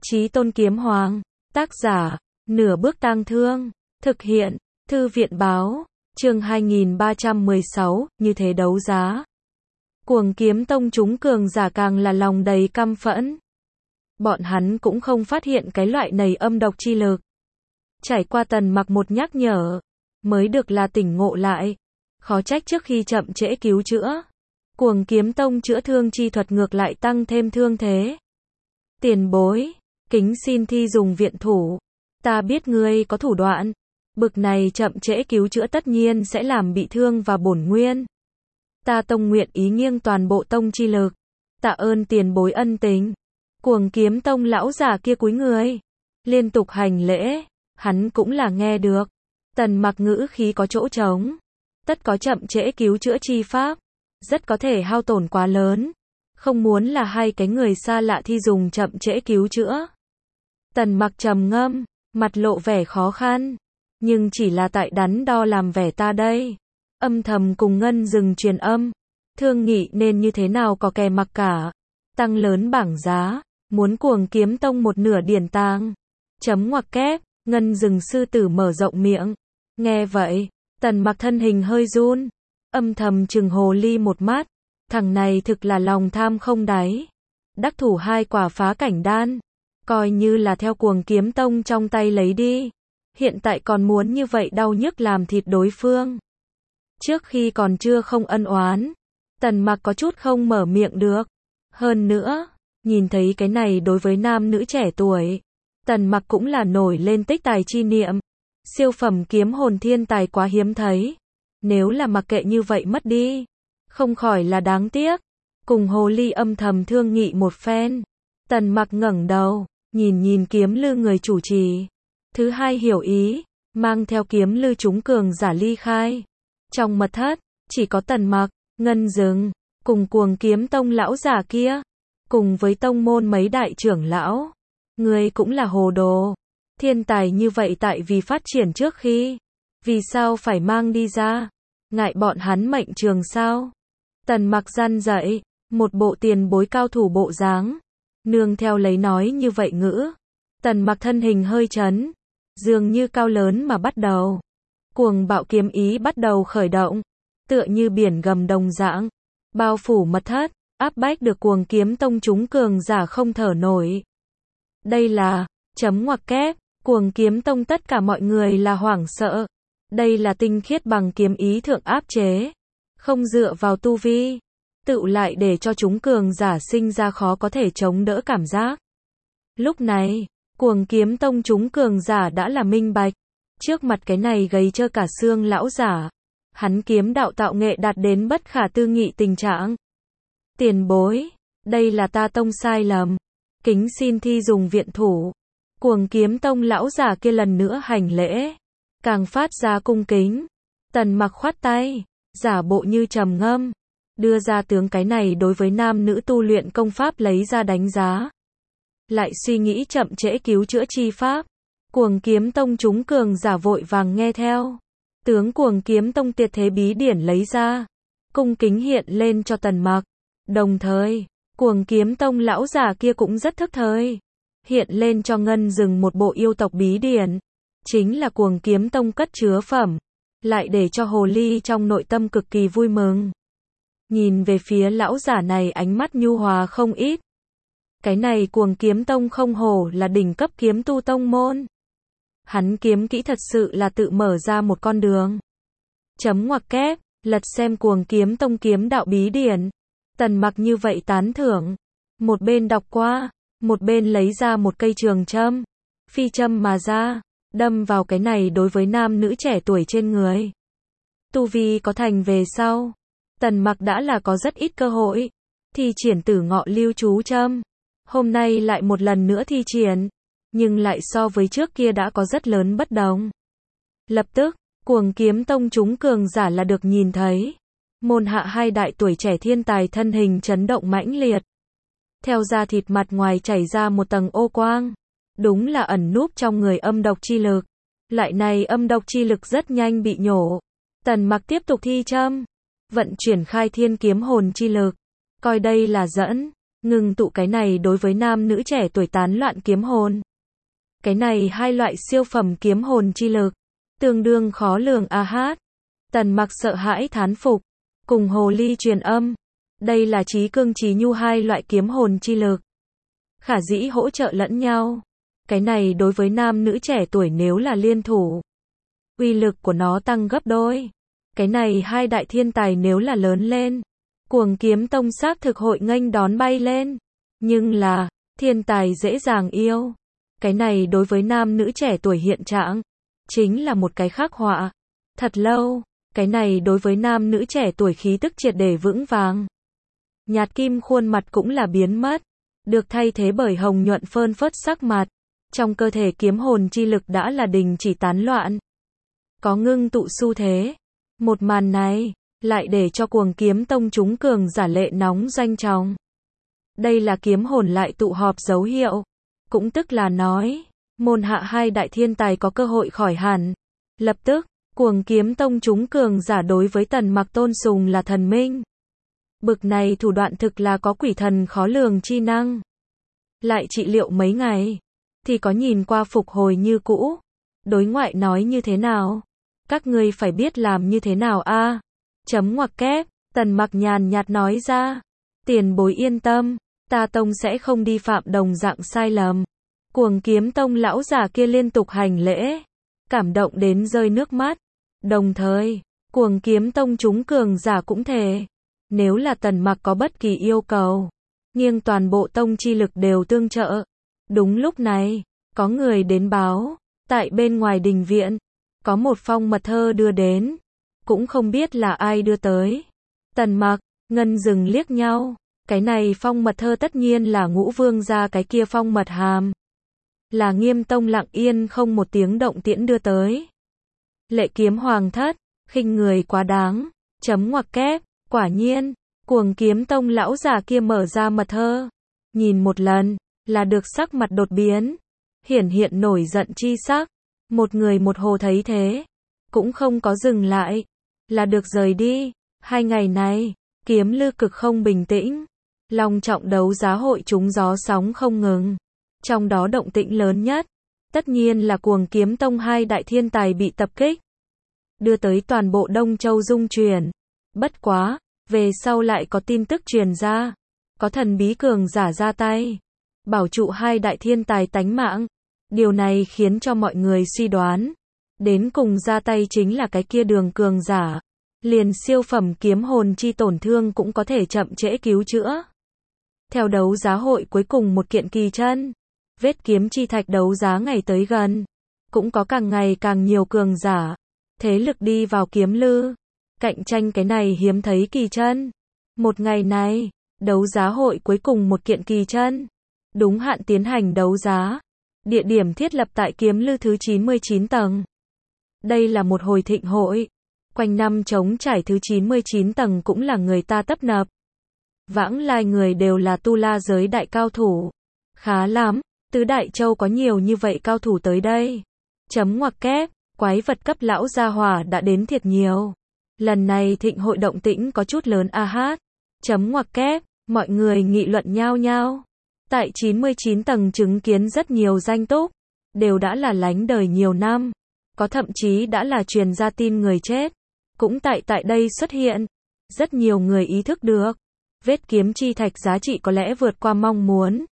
Chí Tôn Kiếm Hoàng. Tác giả, Nửa Bước Tang Thương. Thực hiện, Thư viện báo. Chương 2316, như thế đấu giá. Cuồng Kiếm Tông chúng cường giả càng là lòng đầy căm phẫn. Bọn hắn cũng không phát hiện cái loại này âm độc chi lực. Trải qua Tần Mặc một nhắc nhở, mới được là tỉnh ngộ lại. Khó trách trước khi chậm trễ cứu chữa, Cuồng Kiếm Tông chữa thương chi thuật ngược lại tăng thêm thương thế. Tiền bối, kính xin thi dùng viện thủ. Ta biết ngươi có thủ đoạn. Bực này chậm trễ cứu chữa tất nhiên sẽ làm bị thương và bổn nguyên. Ta tông nguyện ý nghiêng toàn bộ tông chi lực. Tạ ơn tiền bối ân tình. Cuồng Kiếm Tông lão già kia cúi người, liên tục hành lễ. Hắn cũng là nghe được. Tần Mặc ngữ khí có chỗ trống. Tất có chậm trễ cứu chữa chi pháp, rất có thể hao tổn quá lớn. Không muốn là hai cái người xa lạ thi dùng chậm trễ cứu chữa. Tần Mặc trầm ngâm, mặt lộ vẻ khó khăn. Nhưng chỉ là tại đắn đo làm vẻ ta đây. Âm thầm cùng Ngân Dừng truyền âm. Thương nghị nên như thế nào có kè mặc cả. Tăng lớn bảng giá. Muốn Cuồng Kiếm Tông một nửa điển tàng. Chấm ngoặc kép. Ngân Dừng sư tử mở rộng miệng. Nghe vậy, Tần Mặc thân hình hơi run. Âm thầm chừng hồ ly một mắt. Thằng này thực là lòng tham không đáy. Đắc thủ 2 quả phá cảnh đan. Coi như là theo Cuồng Kiếm Tông trong tay lấy đi. Hiện tại còn muốn như vậy đau nhức làm thịt đối phương. Trước khi còn chưa không ân oán, Tần Mặc có chút không mở miệng được. Hơn nữa, nhìn thấy cái này đối với nam nữ trẻ tuổi, Tần Mặc cũng là nổi lên tích tài chi niệm. Siêu phẩm kiếm hồn thiên tài quá hiếm thấy. Nếu là mặc kệ như vậy mất đi, không khỏi là đáng tiếc. Cùng hồ ly âm thầm thương nghị một phen, Tần Mặc ngẩng đầu, nhìn kiếm lư người chủ trì. Thứ hai hiểu ý, mang theo kiếm lư chúng cường giả ly khai. Trong mật thất, chỉ có Tần Mặc, Ngân Dừng, cùng Cuồng Kiếm Tông lão giả kia, cùng với tông môn mấy đại trưởng lão. Người cũng là hồ đồ. Thiên tài như vậy tại vì phát triển trước khi, vì sao phải mang đi ra? Ngại bọn hắn mệnh trường sao? Tần Mặc răn dậy, một bộ tiền bối cao thủ bộ dáng. Nương theo lấy nói như vậy ngữ. Tần Mặc thân hình hơi chấn, dường như cao lớn mà bắt đầu. Cuồng bạo kiếm ý bắt đầu khởi động, tựa như biển gầm đồng dạng, bao phủ mật thất, áp bách được Cuồng Kiếm Tông chúng cường giả không thở nổi. Đây là, chấm ngoặc kép, Cuồng Kiếm Tông tất cả mọi người là hoảng sợ. Đây là tinh khiết bằng kiếm ý thượng áp chế, không dựa vào tu vi, tự lại để cho chúng cường giả sinh ra khó có thể chống đỡ cảm giác. Lúc này, Cuồng Kiếm Tông chúng cường giả đã là minh bạch. Trước mặt cái này gầy trơ cả xương lão giả, hắn kiếm đạo tạo nghệ đạt đến bất khả tư nghị tình trạng. Tiền bối, đây là ta tông sai lầm. Kính xin thi dùng viện thủ. Cuồng Kiếm Tông lão giả kia lần nữa hành lễ, càng phát ra cung kính. Tần Mặc khoát tay, giả bộ như trầm ngâm, đưa ra tướng cái này đối với nam nữ tu luyện công pháp lấy ra đánh giá. Lại suy nghĩ chậm trễ cứu chữa chi pháp. Cuồng Kiếm Tông chúng cường giả vội vàng nghe theo. Tướng Cuồng Kiếm Tông tuyệt thế bí điển lấy ra, cung kính hiện lên cho Tần Mặc. Đồng thời, Cuồng Kiếm Tông lão giả kia cũng rất thức thời, hiện lên cho Ngân Dừng một bộ yêu tộc bí điển, chính là Cuồng Kiếm Tông cất chứa phẩm, lại để cho hồ ly trong nội tâm cực kỳ vui mừng. Nhìn về phía lão giả này ánh mắt nhu hòa không ít. Cái này Cuồng Kiếm Tông không hổ là đỉnh cấp kiếm tu tông môn. Hắn kiếm kỹ thật sự là tự mở ra một con đường. Chấm ngoặc kép, lật xem Cuồng Kiếm Tông kiếm đạo bí điển. Tần Mặc như vậy tán thưởng. Một bên đọc qua, một bên lấy ra một cây trường châm. Phi châm mà ra, đâm vào cái này đối với nam nữ trẻ tuổi trên người. Tu vi có thành về sau, Tần Mặc đã là có rất ít cơ hội thi triển Tử Ngọ Lưu Chú châm. Hôm nay lại một lần nữa thi triển, nhưng lại so với trước kia đã có rất lớn bất đồng. Lập tức, Cuồng Kiếm Tông chúng cường giả là được nhìn thấy. Môn hạ hai đại tuổi trẻ thiên tài thân hình chấn động mãnh liệt. Theo da thịt mặt ngoài chảy ra một tầng ô quang. Đúng là ẩn núp trong người âm độc chi lực. Lại này âm độc chi lực rất nhanh bị nhổ. Tần Mặc tiếp tục thi châm, vận chuyển khai thiên kiếm hồn chi lực. Coi đây là dẫn. Ngừng tụ cái này đối với nam nữ trẻ tuổi tán loạn kiếm hồn. Cái này hai loại siêu phẩm kiếm hồn chi lực, tương đương khó lường a hát. Tần Mặc sợ hãi thán phục, cùng hồ ly truyền âm. Đây là Chí Cương Chí Nhu hai loại kiếm hồn chi lực. Khả dĩ hỗ trợ lẫn nhau. Cái này đối với nam nữ trẻ tuổi nếu là liên thủ, uy lực của nó tăng gấp đôi. Cái này hai đại thiên tài nếu là lớn lên, Cuồng Kiếm Tông xác thực hội nghênh đón bay lên. Nhưng là, thiên tài dễ dàng yêu. Cái này đối với nam nữ trẻ tuổi hiện trạng, chính là một cái khắc họa. Thật lâu, cái này đối với nam nữ trẻ tuổi khí tức triệt để vững vàng. Nhạt kim khuôn mặt cũng là biến mất, được thay thế bởi hồng nhuận phơn phớt sắc mặt. Trong cơ thể kiếm hồn chi lực đã là đình chỉ tán loạn, có ngưng tụ xu thế. Một màn này, lại để cho Cuồng Kiếm Tông chúng cường giả lệ nóng doanh trọng. Đây là kiếm hồn lại tụ họp dấu hiệu. Cũng tức là nói, môn hạ hai đại thiên tài có cơ hội khỏi hẳn. Lập tức, Cuồng Kiếm Tông chúng cường giả đối với Tần Mặc tôn sùng là thần minh. Bực này thủ đoạn thực là có quỷ thần khó lường chi năng. Lại trị liệu mấy ngày, thì có nhìn qua phục hồi như cũ. Đối ngoại nói như thế nào? Các ngươi phải biết làm như thế nào a? Chấm ngoặc kép, Tần Mặc nhàn nhạt nói ra. Tiền bối yên tâm, ta tông sẽ không đi phạm đồng dạng sai lầm. Cuồng Kiếm Tông lão giả kia liên tục hành lễ, cảm động đến rơi nước mắt. Đồng thời, Cuồng Kiếm Tông chúng cường giả cũng thề, nếu là Tần Mặc có bất kỳ yêu cầu, nghiêng toàn bộ tông chi lực đều tương trợ. Đúng lúc này, có người đến báo, tại bên ngoài đình viện, có một phong mật thơ đưa đến, cũng không biết là ai đưa tới. Tần Mặc, Ngân Dừng liếc nhau, cái này phong mật thơ tất nhiên là Ngũ Vương gia cái kia phong mật hàm. Là Nghiêm Tông lặng yên không một tiếng động tiễn đưa tới. Lệ Kiếm Hoàng thất, khinh người quá đáng, chấm ngoặc kép, quả nhiên, Cuồng Kiếm Tông lão già kia mở ra mật thơ, nhìn một lần, là được sắc mặt đột biến, hiển hiện nổi giận chi sắc. Một người một hồ thấy thế, cũng không có dừng lại, là được rời đi. 2 ngày này, Kiếm Lư cực không bình tĩnh, long trọng đấu giá hội trúng gió sóng không ngừng. Trong đó động tĩnh lớn nhất, tất nhiên là Cuồng Kiếm Tông hai đại thiên tài bị tập kích, đưa tới toàn bộ Đông Châu rung chuyển. Bất quá, về sau lại có tin tức truyền ra, có thần bí cường giả ra tay, bảo trụ hai đại thiên tài tánh mạng. Điều này khiến cho mọi người suy đoán, đến cùng ra tay chính là cái kia Đường cường giả. Liền siêu phẩm kiếm hồn chi tổn thương cũng có thể chậm trễ cứu chữa. Theo đấu giá hội cuối cùng một kiện kỳ chân, vết kiếm chi thạch đấu giá ngày tới gần, cũng có càng ngày càng nhiều cường giả, thế lực đi vào Kiếm Lư, cạnh tranh cái này hiếm thấy kỳ chân. Một ngày này, đấu giá hội cuối cùng một kiện kỳ chân, đúng hạn tiến hành đấu giá. Địa điểm thiết lập tại Kiếm Lư thứ 99 tầng. Đây là một hồi thịnh hội, quanh năm trống trải thứ 99 tầng cũng là người ta tấp nập. Vãng lai người đều là tu la giới đại cao thủ. Khá lắm, tứ đại châu có nhiều như vậy cao thủ tới đây. Chấm ngoặc kép, quái vật cấp lão gia hỏa đã đến thiệt nhiều. Lần này thịnh hội động tĩnh có chút lớn a hát. Chấm ngoặc kép, mọi người nghị luận nhao nhao. Tại 99 tầng chứng kiến rất nhiều danh túc, đều đã là lánh đời nhiều năm, có thậm chí đã là truyền ra tin người chết, cũng tại đây xuất hiện. Rất nhiều người ý thức được, vết kiếm chi thạch giá trị có lẽ vượt qua mong muốn,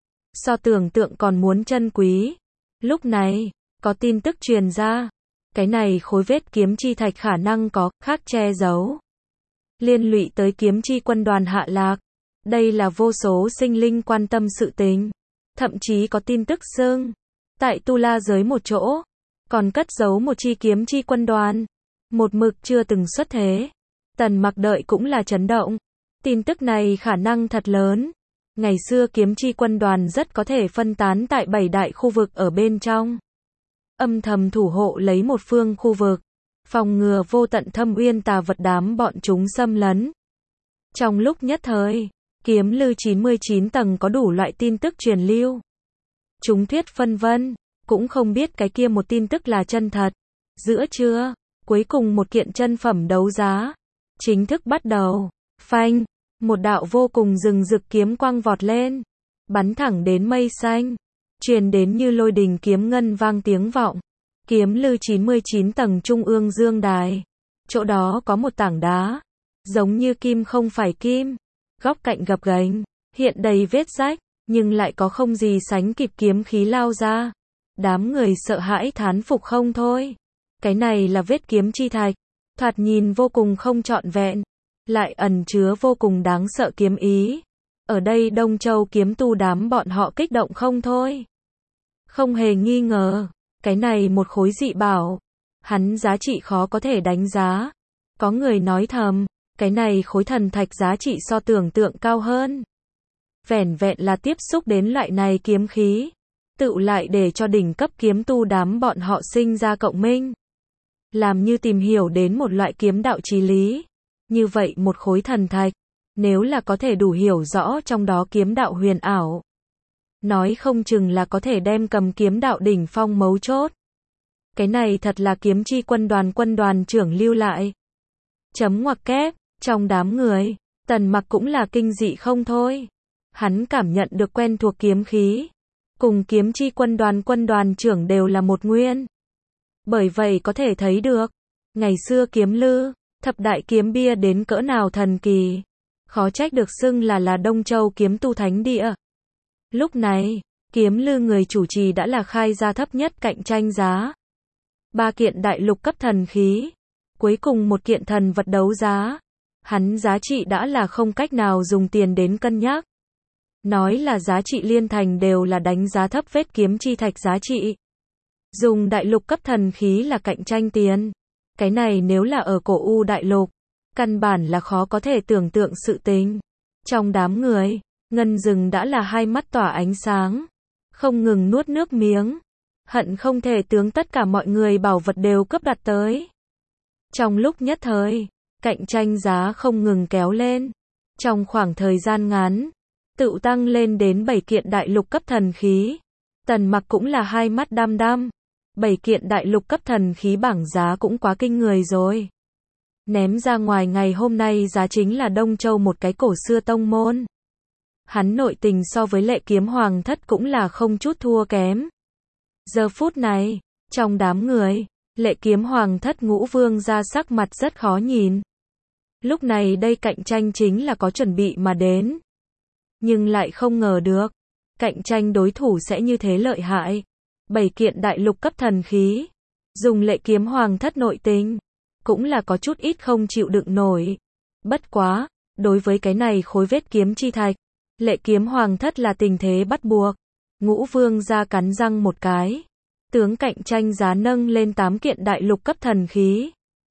so tưởng tượng còn muốn chân quý. Lúc này, có tin tức truyền ra, cái này khối vết kiếm chi thạch khả năng có khác che giấu, liên lụy tới kiếm chi quân đoàn hạ lạc. Đây là vô số sinh linh quan tâm sự tình. Thậm chí có tin tức xưng, tại tu la giới một chỗ, còn cất giấu một chi kiếm chi quân đoàn, một mực chưa từng xuất thế. Tần Mặc đợi cũng là chấn động. Tin tức này khả năng thật lớn. Ngày xưa kiếm chi quân đoàn rất có thể phân tán tại 7 đại khu vực ở bên trong, âm thầm thủ hộ lấy một phương khu vực, phòng ngừa vô tận thâm uyên tà vật đám bọn chúng xâm lấn. Trong lúc nhất thời, Kiếm Lư 99 tầng có đủ loại tin tức truyền lưu. Chúng thuyết phân vân, cũng không biết cái kia một tin tức là chân thật. Giữa trưa, cuối cùng một kiện chân phẩm đấu giá chính thức bắt đầu. Phanh, một đạo vô cùng rừng rực kiếm quang vọt lên, bắn thẳng đến mây xanh, truyền đến như lôi đình kiếm ngân vang tiếng vọng. Kiếm lư 99 tầng trung ương dương đài. Chỗ đó có một tảng đá, giống như kim không phải kim, góc cạnh gập ghềnh, hiện đầy vết rách, nhưng lại có không gì sánh kịp kiếm khí lao ra. Đám người sợ hãi thán phục không thôi. Cái này là vết kiếm chi thạch, thoạt nhìn vô cùng không trọn vẹn, lại ẩn chứa vô cùng đáng sợ kiếm ý. Ở đây Đông Châu kiếm tu đám bọn họ kích động không thôi. Không hề nghi ngờ, cái này một khối dị bảo, hắn giá trị khó có thể đánh giá. Có người nói thầm, cái này khối thần thạch giá trị so tưởng tượng cao hơn. Vẻn vẹn là tiếp xúc đến loại này kiếm khí, tựu lại để cho đỉnh cấp kiếm tu đám bọn họ sinh ra cộng minh. Làm như tìm hiểu đến một loại kiếm đạo chí lý. Như vậy một khối thần thạch, nếu là có thể đủ hiểu rõ trong đó kiếm đạo huyền ảo, nói không chừng là có thể đem cầm kiếm đạo đỉnh phong mấu chốt. Cái này thật là kiếm chi quân đoàn trưởng lưu lại. Chấm ngoặc kép, trong đám người, Tần Mặc cũng là kinh dị không thôi. Hắn cảm nhận được quen thuộc kiếm khí, cùng kiếm chi quân đoàn trưởng đều là một nguyên. Bởi vậy có thể thấy được, ngày xưa kiếm lư, thập đại kiếm bia đến cỡ nào thần kỳ. Khó trách được xưng là Đông Châu kiếm tu thánh địa. Lúc này, kiếm lư người chủ trì đã là khai ra thấp nhất cạnh tranh giá. 3 kiện đại lục cấp thần khí, cuối cùng một kiện thần vật đấu giá. Hắn giá trị đã là không cách nào dùng tiền đến cân nhắc. Nói là giá trị liên thành đều là đánh giá thấp vết kiếm chi thạch giá trị. Dùng đại lục cấp thần khí là cạnh tranh tiền. Cái này nếu là ở cổ U đại lục, căn bản là khó có thể tưởng tượng sự tình. Trong đám người, Ngân Dừng đã là hai mắt tỏa ánh sáng, không ngừng nuốt nước miếng, hận không thể tướng tất cả mọi người bảo vật đều cấp đặt tới. Trong lúc nhất thời, cạnh tranh giá không ngừng kéo lên. Trong khoảng thời gian ngắn, tự tăng lên đến 7 kiện đại lục cấp thần khí. Tần Mặc cũng là hai mắt đăm đăm. 7 kiện đại lục cấp thần khí bảng giá cũng quá kinh người rồi. Ném ra ngoài ngày hôm nay giá chính là Đông Châu một cái cổ xưa tông môn. Hắn nội tình so với Lệ Kiếm Hoàng Thất cũng là không chút thua kém. Giờ phút này, trong đám người, Lệ Kiếm Hoàng Thất Ngũ Vương ra sắc mặt rất khó nhìn. Lúc này đây cạnh tranh chính là có chuẩn bị mà đến. Nhưng lại không ngờ được, cạnh tranh đối thủ sẽ như thế lợi hại. 7 kiện đại lục cấp thần khí, dùng Lệ Kiếm Hoàng Thất nội tình, cũng là có chút ít không chịu đựng nổi. Bất quá, đối với cái này khối vết kiếm chi thạch, Lệ Kiếm Hoàng Thất là tình thế bắt buộc. Ngũ Vương ra cắn răng một cái, tướng cạnh tranh giá nâng lên 8 kiện đại lục cấp thần khí.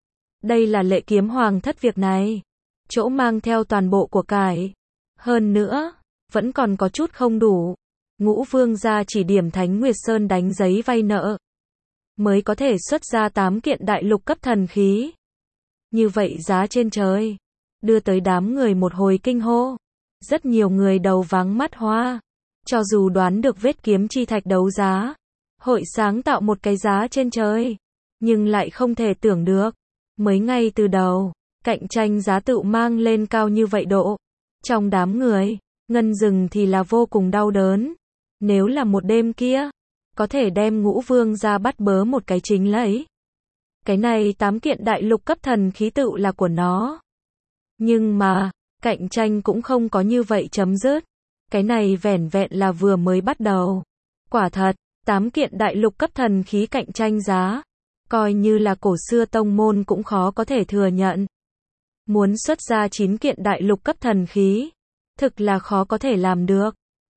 Đây là Lệ Kiếm Hoàng Thất việc này, chỗ mang theo toàn bộ của cải. Hơn nữa, vẫn còn có chút không đủ. Ngũ Vương gia chỉ điểm Thánh Nguyệt Sơn đánh giấy vay nợ, mới có thể xuất ra 8 kiện đại lục cấp thần khí. Như vậy giá trên trời, đưa tới đám người một hồi kinh hô. Rất nhiều người đầu váng mắt hoa. Cho dù đoán được vết kiếm chi thạch đấu giá, hội sáng tạo một cái giá trên trời, nhưng lại không thể tưởng được. Mới ngay từ đầu, cạnh tranh giá tự mang lên cao như vậy độ. Trong đám người, Ngân Dừng thì là vô cùng đau đớn. Nếu là một đêm kia, có thể đem Ngũ Vương ra bắt bớ một cái chính lấy. Cái này 8 kiện đại lục cấp thần khí tự là của nó. Nhưng mà, cạnh tranh cũng không có như vậy chấm dứt. Cái này vẻn vẹn là vừa mới bắt đầu. Quả thật, 8 kiện đại lục cấp thần khí cạnh tranh giá, coi như là cổ xưa tông môn cũng khó có thể thừa nhận. Muốn xuất ra 9 kiện đại lục cấp thần khí, thực là khó có thể làm được.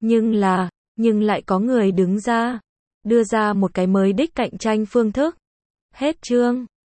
Nhưng lại có người đứng ra, đưa ra một cái mới đích cạnh tranh phương thức. Hết chương.